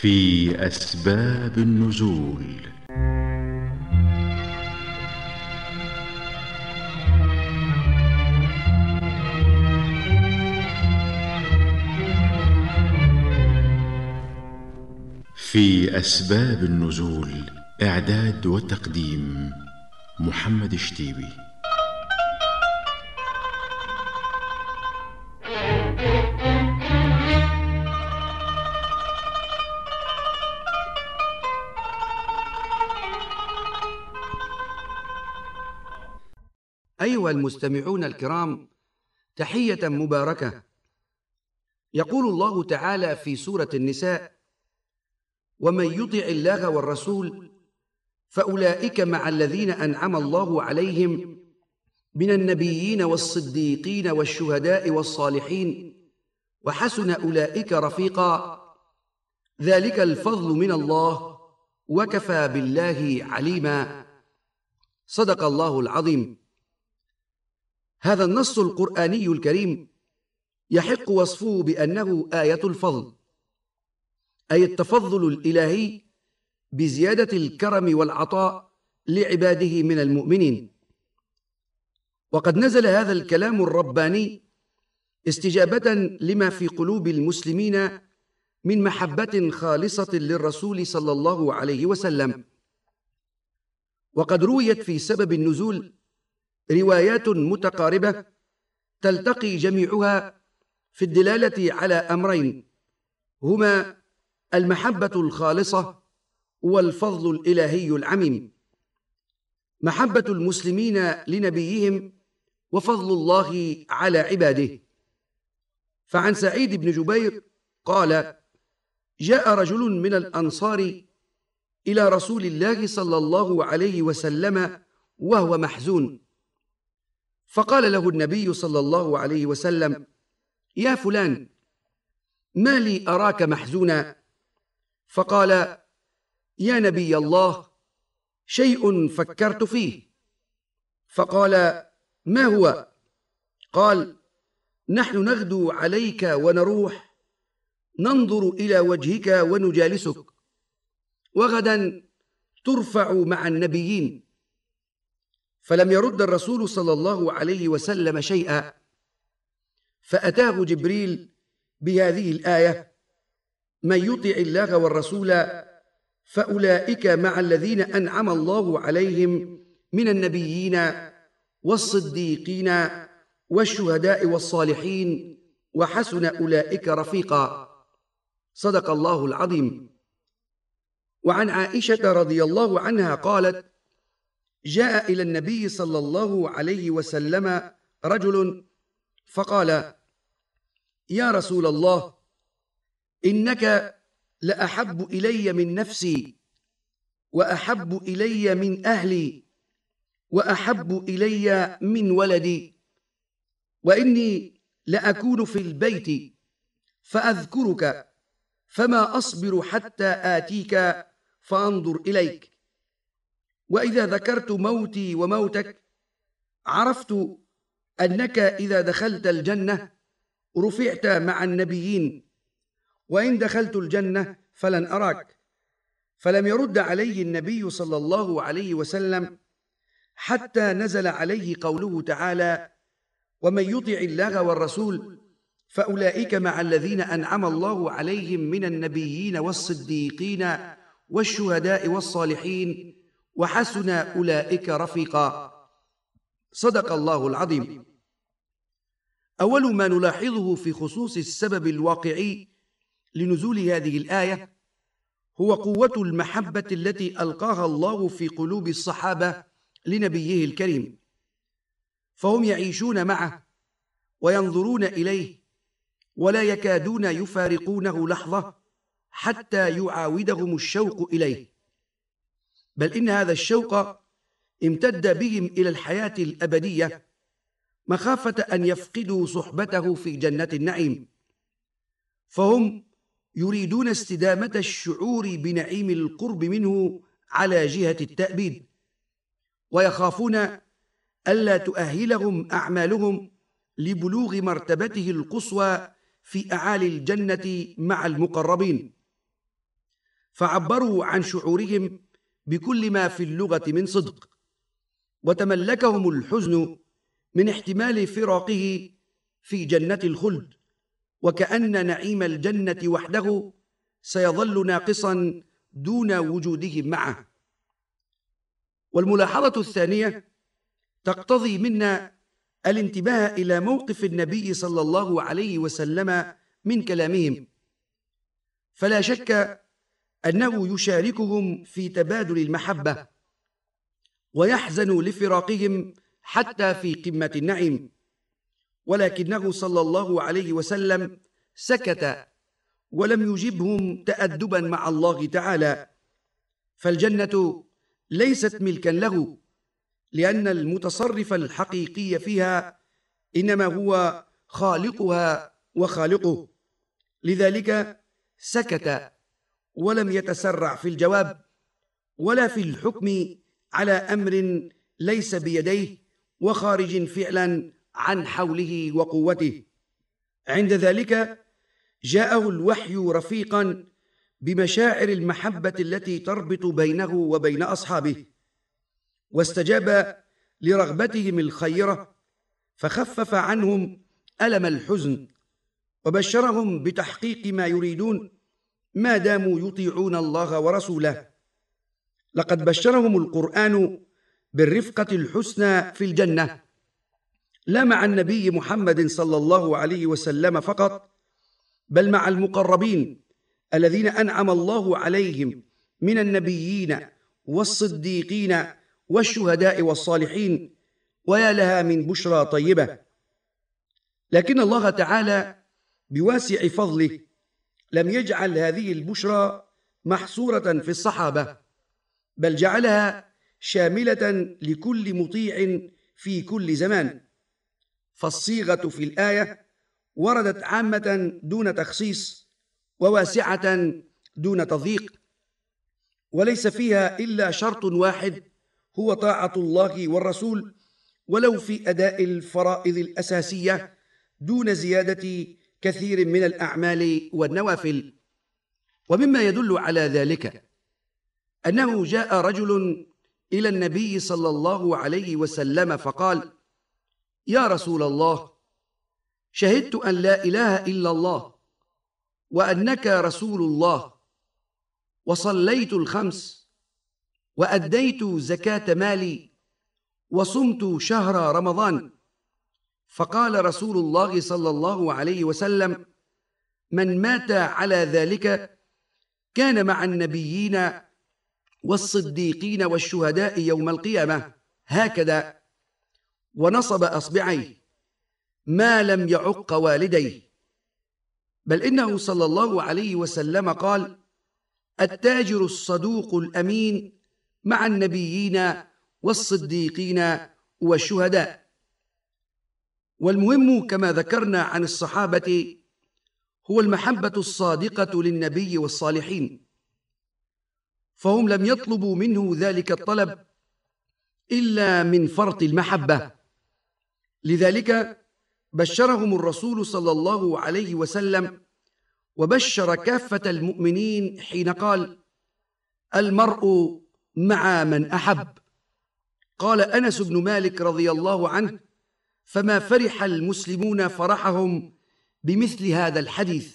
في أسباب النزول. في أسباب النزول، إعداد وتقديم محمد الشتيبي. أيها المستمعون الكرام، تحية مباركة. يقول الله تعالى في سورة النساء: ومن يطع الله والرسول فأولئك مع الذين أنعم الله عليهم من النبيين والصديقين والشهداء والصالحين وحسن أولئك رفيقا، ذلك الفضل من الله وكفى بالله عليما. صدق الله العظيم. هذا النص القرآني الكريم يحق وصفه بأنه آية الفضل، أي التفضل الإلهي بزيادة الكرم والعطاء لعباده من المؤمنين. وقد نزل هذا الكلام الرباني استجابة لما في قلوب المسلمين من محبة خالصة للرسول صلى الله عليه وسلم. وقد رويت في سبب النزول روايات متقاربة تلتقي جميعها في الدلالة على أمرين، هما المحبة الخالصة والفضل الإلهي العميم. محبة المسلمين لنبيهم وفضل الله على عباده. فعن سعيد بن جبير قال: جاء رجل من الأنصار إلى رسول الله صلى الله عليه وسلم وهو محزون، فقال له النبي صلى الله عليه وسلم: يا فلان، ما لي أراك محزونا؟ فقال: يا نبي الله، شيء فكرت فيه. فقال: ما هو؟ قال: نحن نغدو عليك ونروح، ننظر إلى وجهك ونجالسك، وغدا ترفع مع النبيين. فلم يرد الرسول صلى الله عليه وسلم شيئا، فأتاه جبريل بهذه الآية: من يطع الله والرسول فأولئك مع الذين أنعم الله عليهم من النبيين والصديقين والشهداء والصالحين وحسن أولئك رفيقا. صدق الله العظيم. وعن عائشة رضي الله عنها قالت: جاء إلى النبي صلى الله عليه وسلم رجل فقال: يا رسول الله، إنك لأحب إلي من نفسي، وأحب إلي من أهلي، وأحب إلي من ولدي، وإني لأكون في البيت فأذكرك، فما أصبر حتى آتيك فأنظر إليك، وإذا ذكرت موتي وموتك عرفت أنك إذا دخلت الجنة رفعت مع النبيين، وإن دخلت الجنة فلن أراك. فلم يرد عليه النبي صلى الله عليه وسلم حتى نزل عليه قوله تعالى: ومن يطع الله والرسول فأولئك مع الذين أنعم الله عليهم من النبيين والصديقين والشهداء والصالحين وحسن أولئك رفيقا. صدق الله العظيم. أول ما نلاحظه في خصوص السبب الواقعي لنزول هذه الآية هو قوة المحبة التي ألقاها الله في قلوب الصحابة لنبيه الكريم، فهم يعيشون معه وينظرون إليه ولا يكادون يفارقونه لحظة حتى يعاودهم الشوق إليه، بل إن هذا الشوق امتد بهم إلى الحياة الأبدية مخافة أن يفقدوا صحبته في جنة النعيم، فهم يريدون استدامة الشعور بنعيم القرب منه على جهة التأبيد، ويخافون ألا تؤهلهم أعمالهم لبلوغ مرتبته القصوى في أعالي الجنة مع المقربين. فعبروا عن شعورهم بكل ما في اللغة من صدق، وتملكهم الحزن من احتمال فراقه في جنة الخلد، وكأن نعيم الجنة وحده سيظل ناقصا دون وجودهم معه. والملاحظة الثانية تقتضي منا الانتباه إلى موقف النبي صلى الله عليه وسلم من كلامهم، فلا شك أنه يشاركهم في تبادل المحبة ويحزن لفراقهم حتى في قمة النعيم، ولكنه صلى الله عليه وسلم سكت ولم يجبهم تأدبا مع الله تعالى، فالجنة ليست ملكا له، لأن المتصرف الحقيقي فيها إنما هو خالقها وخالقه. لذلك سكت ولم يتسرع في الجواب ولا في الحكم على أمر ليس بيديه وخارج فعلا عن حوله وقوته. عند ذلك جاءه الوحي رفيقا بمشاعر المحبة التي تربط بينه وبين أصحابه، واستجاب لرغبتهم الخيرة، فخفف عنهم ألم الحزن وبشرهم بتحقيق ما يريدون ما داموا يطيعون الله ورسوله. لقد بشرهم القرآن بالرفقة الحسنى في الجنة، لا مع النبي محمد صلى الله عليه وسلم فقط، بل مع المقربين الذين أنعم الله عليهم من النبيين والصديقين والشهداء والصالحين، ويا لها من بشرى طيبة. لكن الله تعالى بواسع فضله لم يجعل هذه البشرى محصورة في الصحابة، بل جعلها شاملة لكل مطيع في كل زمان، فالصيغة في الآية وردت عامة دون تخصيص وواسعة دون تضييق، وليس فيها إلا شرط واحد هو طاعة الله والرسول، ولو في أداء الفرائض الأساسية دون زيادة كثير من الأعمال والنوافل. ومما يدل على ذلك أنه جاء رجل إلى النبي صلى الله عليه وسلم فقال: يا رسول الله، شهدت أن لا إله إلا الله وأنك رسول الله، وصليت الخمس، وأديت زكاة مالي، وصمت شهر رمضان. فقال رسول الله صلى الله عليه وسلم: من مات على ذلك كان مع النبيين والصديقين والشهداء يوم القيامة، هكذا، ونصب أصبعيه، ما لم يعق والديه. بل إنه صلى الله عليه وسلم قال: التاجر الصدوق الأمين مع النبيين والصديقين والشهداء. والمهم كما ذكرنا عن الصحابة هو المحبة الصادقة للنبي والصالحين، فهم لم يطلبوا منه ذلك الطلب إلا من فرط المحبة. لذلك بشرهم الرسول صلى الله عليه وسلم وبشر كافة المؤمنين حين قال: المرء مع من أحب. قال أنس بن مالك رضي الله عنه: فما فرح المسلمون فرحهم بمثل هذا الحديث.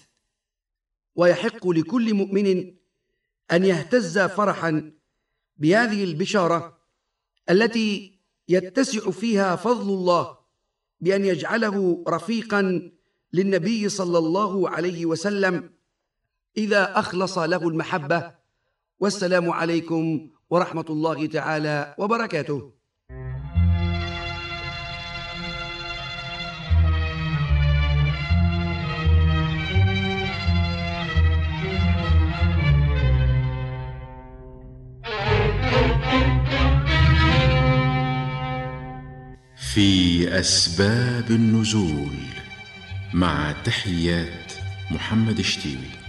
ويحق لكل مؤمن أن يهتز فرحا بهذه البشارة التي يتسع فيها فضل الله بأن يجعله رفيقا للنبي صلى الله عليه وسلم إذا أخلص له المحبة. والسلام عليكم ورحمة الله تعالى وبركاته. في أسباب النزول، مع تحيات محمد شتيبي.